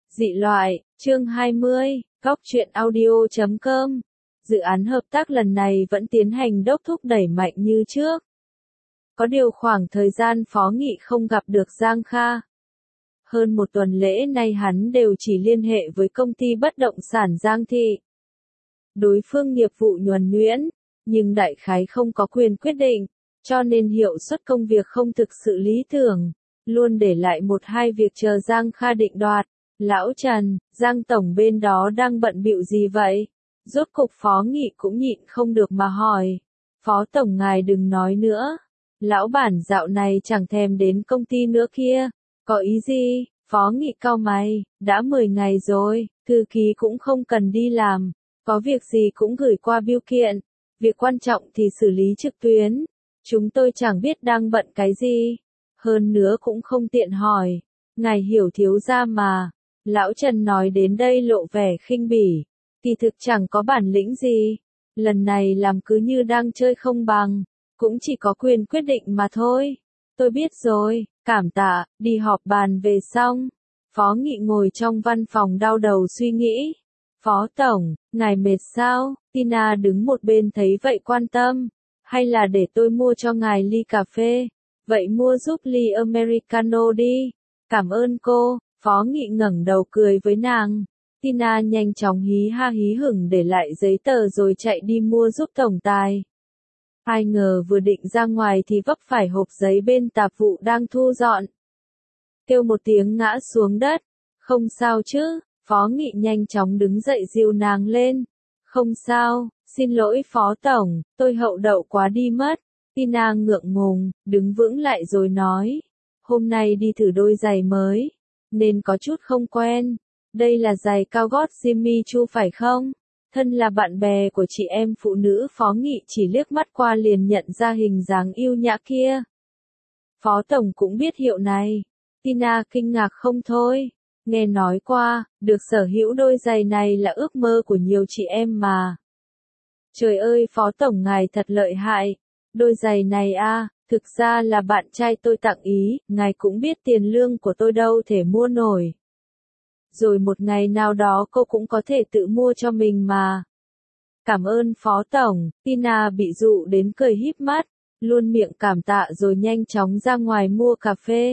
Dị loại, chương 20, Góc truyện audio.com. Dự án hợp tác lần này vẫn tiến hành đốc thúc đẩy mạnh như trước. Có điều khoảng thời gian Phó Nghị không gặp được Giang Kha. Hơn một tuần lễ nay hắn đều chỉ liên hệ với công ty bất động sản Giang Thị. Đối phương nghiệp vụ nhuần nhuyễn, nhưng đại khái không có quyền quyết định, cho nên hiệu suất công việc không thực sự lý tưởng, luôn để lại một hai việc chờ Giang Kha định đoạt. Lão Trần, Giang Tổng bên đó đang bận bịu gì vậy? Rốt cục Phó Nghị cũng nhịn không được mà hỏi. Phó Tổng ngài đừng nói nữa. Lão bản dạo này chẳng thèm đến công ty nữa kia. Có ý gì? Phó Nghị cau mày, đã 10 ngày rồi, thư ký cũng không cần đi làm. Có việc gì cũng gửi qua bưu kiện. Việc quan trọng thì xử lý trực tuyến. Chúng tôi chẳng biết đang bận cái gì. Hơn nữa cũng không tiện hỏi. Ngài hiểu thiếu gia mà. Lão Trần nói đến đây lộ vẻ khinh bỉ. Kỳ thực chẳng có bản lĩnh gì. Lần này làm cứ như đang chơi không bằng. Cũng chỉ có quyền quyết định mà thôi. Tôi biết rồi, cảm tạ, đi họp bàn về xong. Phó Nghị ngồi trong văn phòng đau đầu suy nghĩ. Phó Tổng, ngài mệt sao? Tina đứng một bên thấy vậy quan tâm. Hay là để tôi mua cho ngài ly cà phê? Vậy mua giúp ly Americano đi. Cảm ơn cô. Phó Nghị ngẩng đầu cười với nàng. Tina nhanh chóng hí ha hí hửng để lại giấy tờ rồi chạy đi mua giúp tổng tài. Ai ngờ vừa định ra ngoài thì vấp phải hộp giấy bên tạp vụ đang thu dọn. Kêu một tiếng ngã xuống đất. Không sao chứ? Phó Nghị nhanh chóng đứng dậy dìu nàng lên. Không sao, xin lỗi Phó Tổng, tôi hậu đậu quá đi mất. Tina ngượng ngùng, đứng vững lại rồi nói. Hôm nay đi thử đôi giày mới. Nên có chút không quen. Đây là giày cao gót Jimmy Choo phải không? Thân là bạn bè của chị em phụ nữ Phó Nghị chỉ liếc mắt qua liền nhận ra hình dáng yêu nhã kia. Phó Tổng cũng biết hiệu này. Tina kinh ngạc không thôi. Nghe nói qua, được sở hữu đôi giày này là ước mơ của nhiều chị em mà. Trời ơi Phó Tổng ngài thật lợi hại. Đôi giày này thực ra là bạn trai tôi tặng ý, ngài cũng biết tiền lương của tôi đâu thể mua nổi. Rồi một ngày nào đó cô cũng có thể tự mua cho mình mà. Cảm ơn Phó Tổng, Tina bị dụ đến cười híp mắt, luôn miệng cảm tạ rồi nhanh chóng ra ngoài mua cà phê.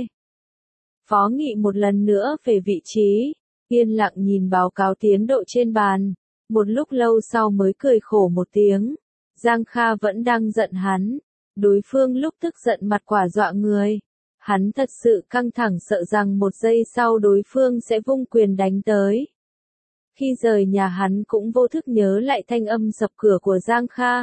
Phó Nghị một lần nữa về vị trí, yên lặng nhìn báo cáo tiến độ trên bàn, một lúc lâu sau mới cười khổ một tiếng. Giang Kha vẫn đang giận hắn. Đối phương lúc tức giận mặt quả dọa người. Hắn thật sự căng thẳng sợ rằng một giây sau đối phương sẽ vung quyền đánh tới. Khi rời nhà hắn cũng vô thức nhớ lại thanh âm sập cửa của Giang Kha.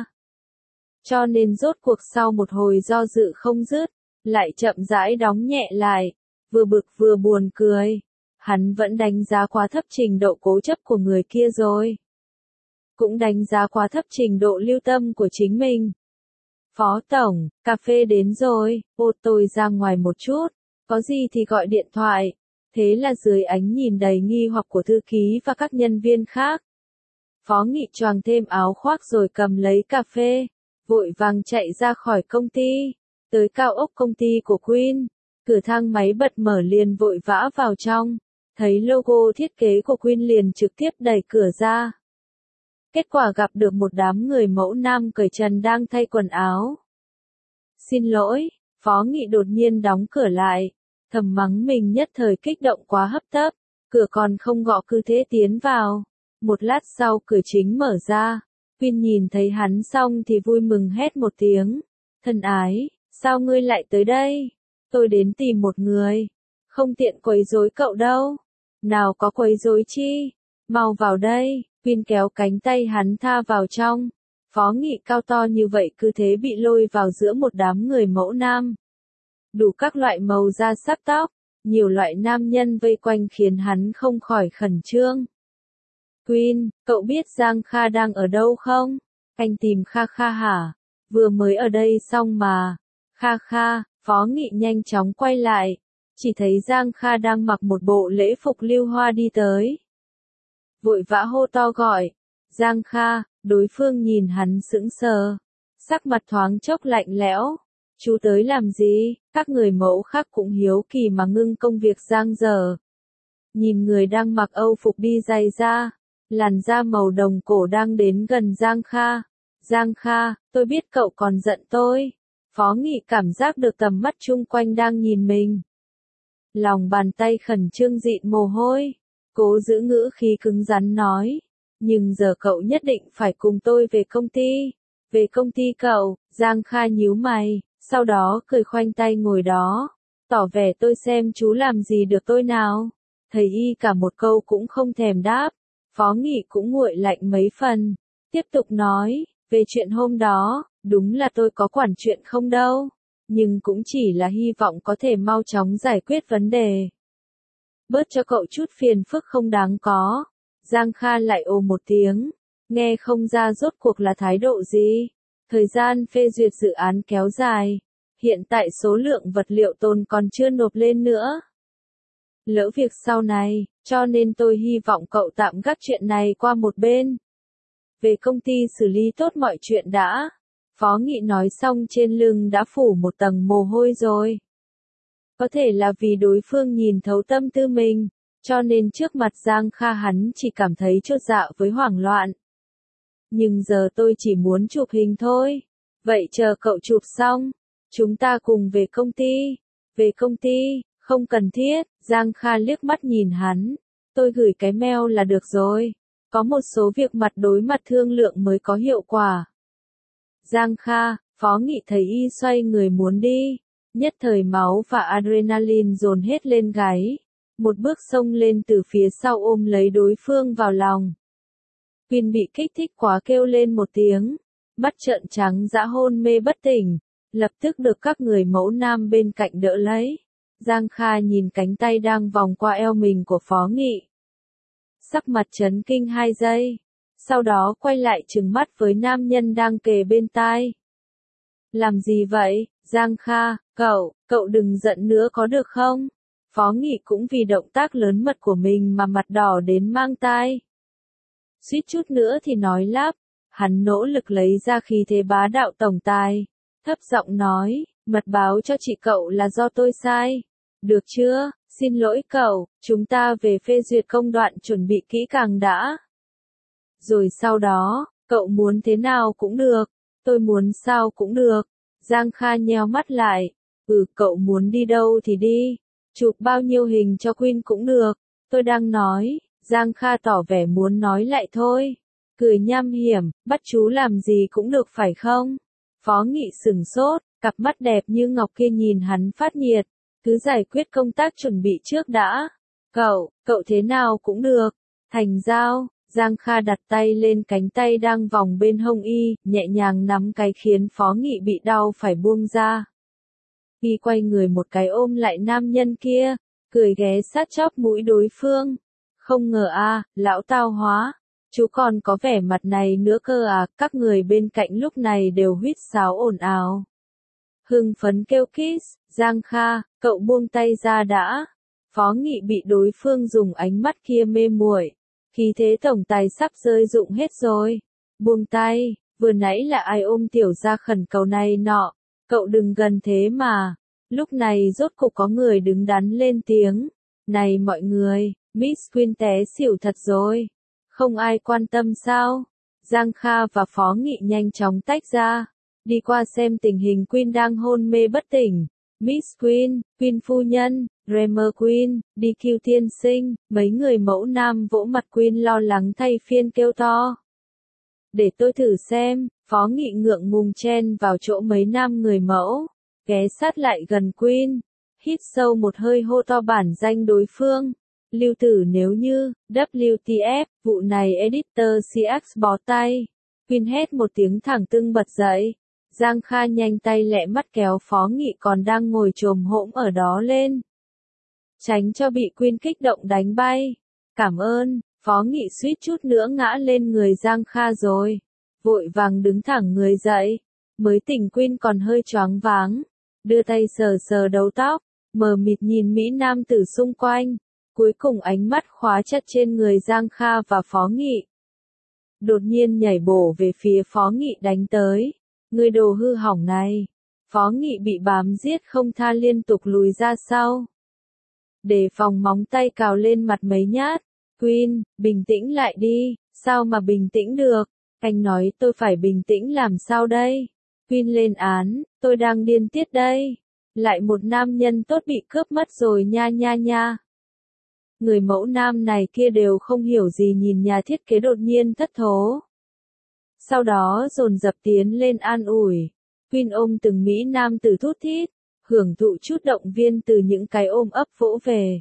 Cho nên rốt cuộc sau một hồi do dự không dứt, lại chậm rãi đóng nhẹ lại, vừa bực vừa buồn cười. Hắn vẫn đánh giá quá thấp trình độ cố chấp của người kia rồi. Cũng đánh giá quá thấp trình độ lưu tâm của chính mình. Phó Tổng, cà phê đến rồi, tôi ra ngoài một chút, có gì thì gọi điện thoại. Thế là dưới ánh nhìn đầy nghi hoặc của thư ký và các nhân viên khác. Phó Nghị choàng thêm áo khoác rồi cầm lấy cà phê, vội vàng chạy ra khỏi công ty, tới cao ốc công ty của Queen. Cửa thang máy bật mở liền vội vã vào trong, thấy logo thiết kế của Queen liền trực tiếp đẩy cửa ra. Kết quả gặp được một đám người mẫu nam cởi trần đang thay quần áo. Xin lỗi, Phó Nghị đột nhiên đóng cửa lại, thầm mắng mình nhất thời kích động quá hấp tấp, cửa còn không gõ cứ thế tiến vào. Một lát sau cửa chính mở ra, Quyên nhìn thấy hắn xong thì vui mừng hét một tiếng. Thân ái, sao ngươi lại tới đây? Tôi đến tìm một người, không tiện quấy rối cậu đâu. Nào có quấy rối chi, mau vào đây. Quyên kéo cánh tay hắn tha vào trong. Phó Nghị cao to như vậy cứ thế bị lôi vào giữa một đám người mẫu nam. Đủ các loại màu da sắc tóc, nhiều loại nam nhân vây quanh khiến hắn không khỏi khẩn trương. Quyên, cậu biết Giang Kha đang ở đâu không? Anh tìm Kha Kha hả? Vừa mới ở đây xong mà. Kha Kha, Phó Nghị nhanh chóng quay lại. Chỉ thấy Giang Kha đang mặc một bộ lễ phục lưu hoa đi tới. Vội vã hô to gọi. Giang Kha, đối phương nhìn hắn sững sờ. Sắc mặt thoáng chốc lạnh lẽo. Chú tới làm gì? Các người mẫu khác cũng hiếu kỳ mà ngưng công việc giang dở. nhìn người đang mặc Âu phục đi giày da, làn da màu đồng cổ đang đến gần Giang Kha. Giang Kha, tôi biết cậu còn giận tôi. Phó Nghị cảm giác được tầm mắt chung quanh đang nhìn mình. Lòng bàn tay khẩn trương dịn mồ hôi, cố giữ ngữ khí cứng rắn nói. Nhưng giờ cậu nhất định phải cùng tôi về công ty. Về công ty cậu, Giang Kha nhíu mày, sau đó cười khoanh tay ngồi đó. Tỏ vẻ tôi xem chú làm gì được tôi nào. Thầy y cả một câu cũng không thèm đáp. Phó Nghị cũng nguội lạnh mấy phần. Tiếp tục nói, về chuyện hôm đó, đúng là tôi có quản chuyện không đâu. Nhưng cũng chỉ là hy vọng có thể mau chóng giải quyết vấn đề. Bớt cho cậu chút phiền phức không đáng có. Giang Kha lại ồ một tiếng. Nghe không ra rốt cuộc là thái độ gì. Thời gian phê duyệt dự án kéo dài. Hiện tại số lượng vật liệu tồn còn chưa nộp lên nữa. Lỡ việc sau này, cho nên tôi hy vọng cậu tạm gác chuyện này qua một bên. Về công ty xử lý tốt mọi chuyện đã. Phó Nghị nói xong trên lưng đã phủ một tầng mồ hôi rồi. Có thể là vì đối phương nhìn thấu tâm tư mình, cho nên trước mặt Giang Kha hắn chỉ cảm thấy chột dạ với hoảng loạn. Nhưng giờ tôi chỉ muốn chụp hình thôi. Vậy chờ cậu chụp xong, chúng ta cùng về công ty. Về công ty, không cần thiết. Giang Kha liếc mắt nhìn hắn. Tôi gửi cái mail là được rồi. Có một số việc mặt đối mặt thương lượng mới có hiệu quả. Giang Kha, Phó Nghị thấy y xoay người muốn đi. Nhất thời máu và adrenaline dồn hết lên gáy. Một bước xông lên từ phía sau ôm lấy đối phương vào lòng. Quyên bị kích thích quá kêu lên một tiếng. Mắt trợn trắng dã hôn mê bất tỉnh. Lập tức được các người mẫu nam bên cạnh đỡ lấy. Giang Kha nhìn cánh tay đang vòng qua eo mình của Phó Nghị. Sắc mặt chấn kinh 2 giây. Sau đó quay lại trừng mắt với nam nhân đang kề bên tai. Làm gì vậy, Giang Kha, cậu đừng giận nữa có được không? Phó Nghị cũng vì động tác lớn mật của mình mà mặt đỏ đến mang tai. Suýt chút nữa thì nói lắp, hắn nỗ lực lấy ra khí thế bá đạo tổng tài. Thấp giọng nói, mật báo cho chị cậu là do tôi sai. Được chưa, xin lỗi cậu, chúng ta về phê duyệt công đoạn chuẩn bị kỹ càng đã. Rồi sau đó, cậu muốn thế nào cũng được, tôi muốn sao cũng được. Giang Kha nheo mắt lại, cậu muốn đi đâu thì đi, chụp bao nhiêu hình cho Quyên cũng được, tôi đang nói. Giang Kha tỏ vẻ muốn nói lại thôi, cười nham hiểm, bắt chú làm gì cũng được phải không? Phó Nghị sửng sốt, cặp mắt đẹp như ngọc kia nhìn hắn phát nhiệt, cứ giải quyết công tác chuẩn bị trước đã. Cậu thế nào cũng được, thành giao. Giang Kha đặt tay lên cánh tay đang vòng bên hông y, nhẹ nhàng nắm cái khiến Phó Nghị bị đau phải buông ra. Y quay người một cái ôm lại nam nhân kia, cười ghé sát chóp mũi đối phương. Không ngờ lão tao hóa, chú còn có vẻ mặt này nữa cơ à, các người bên cạnh lúc này đều huýt sáo ồn ào. Hưng phấn kêu kiss, Giang Kha, cậu buông tay ra đã. Phó Nghị bị đối phương dùng ánh mắt kia mê muội. Khí thế tổng tài sắp rơi rụng hết rồi. Buông tay, vừa nãy là ai ôm tiểu ra khẩn cầu này nọ. Cậu đừng gần thế mà. Lúc này rốt cục có người đứng đắn lên tiếng. Này mọi người, Miss Quyên té xỉu thật rồi. Không ai quan tâm sao? Giang Kha và Phó Nghị nhanh chóng tách ra. Đi qua xem tình hình Quyên đang hôn mê bất tỉnh. Miss Quyên, Quyên phu nhân, Dreamer Quyên, DQ tiên sinh, mấy người mẫu nam vỗ mặt Quyên lo lắng thay phiên kêu to. Để tôi thử xem, Phó Nghị ngượng ngùng chen vào chỗ mấy nam người mẫu, ghé sát lại gần Quyên, hít sâu một hơi hô to bản danh đối phương. Lưu Tử nếu như, WTF, vụ này editor CX bó tay. Quyên hét một tiếng thẳng tưng bật dậy. Giang Kha nhanh tay lẹ mắt kéo Phó Nghị còn đang ngồi chồm hổm ở đó lên. Tránh cho bị Quyên kích động đánh bay. Cảm ơn, Phó Nghị suýt chút nữa ngã lên người Giang Kha rồi. Vội vàng đứng thẳng người dậy. Mới tỉnh Quyên còn hơi choáng váng. Đưa tay sờ sờ đầu tóc, mờ mịt nhìn mỹ nam tử xung quanh. Cuối cùng ánh mắt khóa chặt trên người Giang Kha và Phó Nghị. Đột nhiên nhảy bổ về phía Phó Nghị đánh tới. Người đồ hư hỏng này. Phó Nghị bị bám giết không tha liên tục lùi ra sau. Đề phòng móng tay cào lên mặt mấy nhát. Quyên, bình tĩnh lại đi, sao mà bình tĩnh được? Anh nói tôi phải bình tĩnh làm sao đây? Quyên lên án, tôi đang điên tiết đây. Lại một nam nhân tốt bị cướp mất rồi nha nha nha. Người mẫu nam này kia đều không hiểu gì nhìn nhà thiết kế đột nhiên thất thố. Sau đó dồn dập tiến lên an ủi. Quyên ôm từng mỹ nam tử thút thít, hưởng thụ chút động viên từ những cái ôm ấp vỗ về.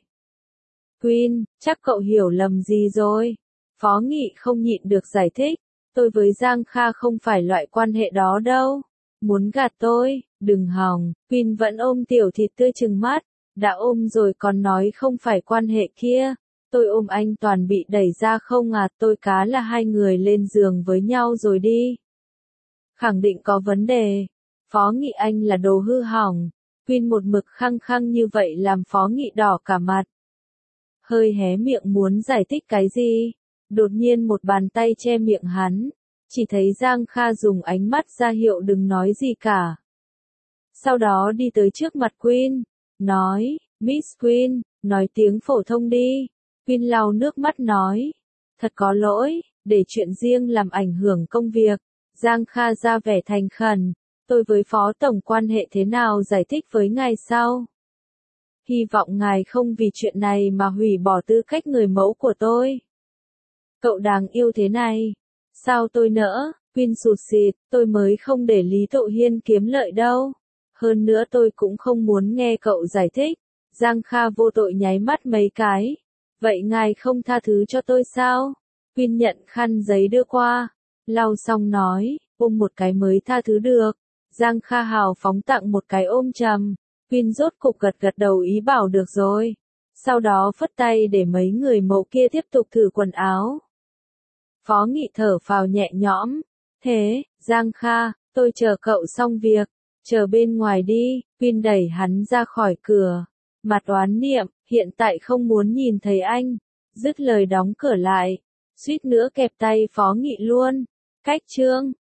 Quyên, chắc cậu hiểu lầm gì rồi. Phó Nghị không nhịn được giải thích. Tôi với Giang Kha không phải loại quan hệ đó đâu. Muốn gạt tôi, đừng hòng. Quyên vẫn ôm tiểu thịt tươi trừng mắt. Đã ôm rồi còn nói không phải quan hệ kia. Tôi ôm anh toàn bị đẩy ra không à, tôi cá là hai người lên giường với nhau rồi đi. Khẳng định có vấn đề. Phó Nghị anh là đồ hư hỏng. Quyên một mực khăng khăng như vậy làm Phó Nghị đỏ cả mặt. Hơi hé miệng muốn giải thích cái gì. Đột nhiên một bàn tay che miệng hắn. Chỉ thấy Giang Kha dùng ánh mắt ra hiệu đừng nói gì cả. Sau đó đi tới trước mặt Quyên. Nói, Miss Quyên, nói tiếng phổ thông đi. Quyên lau nước mắt nói. Thật có lỗi, để chuyện riêng làm ảnh hưởng công việc. Giang Kha ra vẻ thành khẩn. Tôi với Phó Tổng quan hệ thế nào giải thích với ngài sau. Hy vọng ngài không vì chuyện này mà hủy bỏ tư cách người mẫu của tôi. Cậu đáng yêu thế này. Sao tôi nỡ? Quyên sụt sịt, tôi mới không để Lý Tộ Hiên kiếm lợi đâu. Hơn nữa tôi cũng không muốn nghe cậu giải thích. Giang Kha vô tội nháy mắt mấy cái. Vậy ngài không tha thứ cho tôi sao? Quyên nhận khăn giấy đưa qua. Lau xong nói, ôm một cái mới tha thứ được. Giang Kha hào phóng tặng một cái ôm chầm. Quyên rốt cục gật gật đầu ý bảo được rồi. Sau đó phất tay để mấy người mẫu kia tiếp tục thử quần áo. Phó Nghị thở phào nhẹ nhõm. Thế, Giang Kha, tôi chờ cậu xong việc. Chờ bên ngoài đi. Quyên đẩy hắn ra khỏi cửa. Mặt oán niệm, hiện tại không muốn nhìn thấy anh. Dứt lời đóng cửa lại. Suýt nữa kẹp tay Phó Nghị luôn. Cách chương